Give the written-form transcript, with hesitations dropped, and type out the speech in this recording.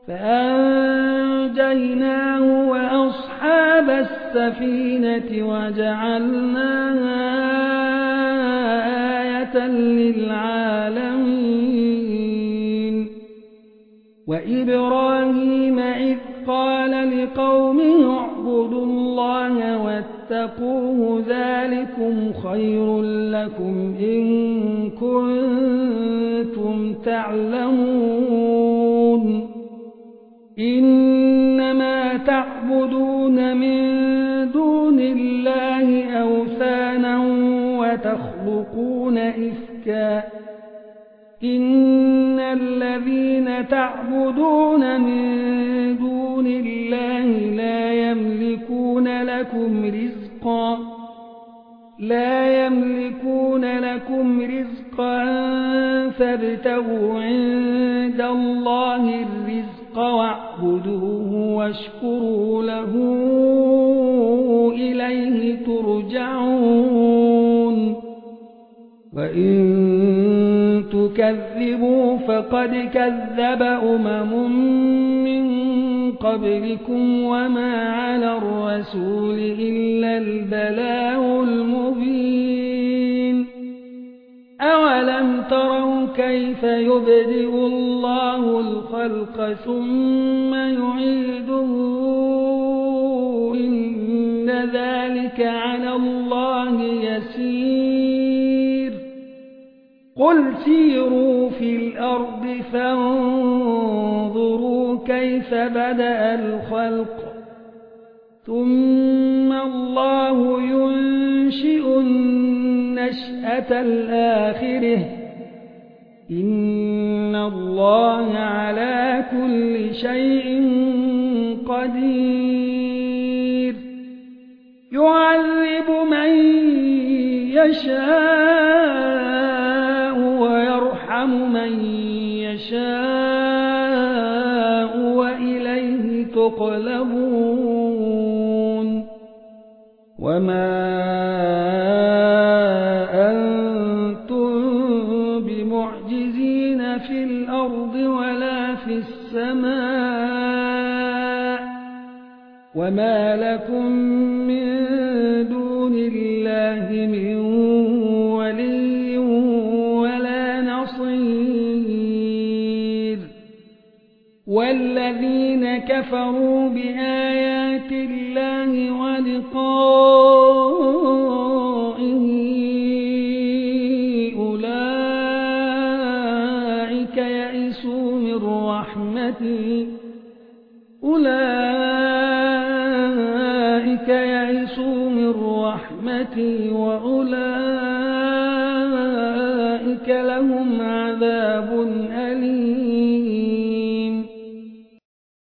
فأنجيناه وأصحاب السفينة وجعلناها آية للعالمين وإبراهيم إذ قال لقومه اعبدوا الله واتقوه ذلكم خير لكم إن كنتم تعلمون إنما تعبدون من دون الله أوثانا وتخلقون إفكا إن الذين تعبدون من دون الله لا يملكون لكم رزقا فابتغوا عند الله الرزق واعبدوه واشكروا له إليه ترجعون وإن تكذبوا فقد كذب من قبلكم وما على الرسول إلا البلاغ المبين أولم تروا كيف يبدئ الله الخلق ثم يعيده إن ذلك على الله يسير قل سيروا في الأرض فانظروا كيف بدأ الخلق ثم الله ينشئ النشأة الآخرة إن الله على كل شيء قدير يعذب من يشاء ويرحم من يشاء وإليه تقلبون وما أنتم بمعجزين في الأرض ولا في السماء وما لكم من دون الله من ولي ولا نصير والذين كفروا بآيات الله ولقائه أولئك يئسوا من رحمتي وأولئك لهم عذاب أليم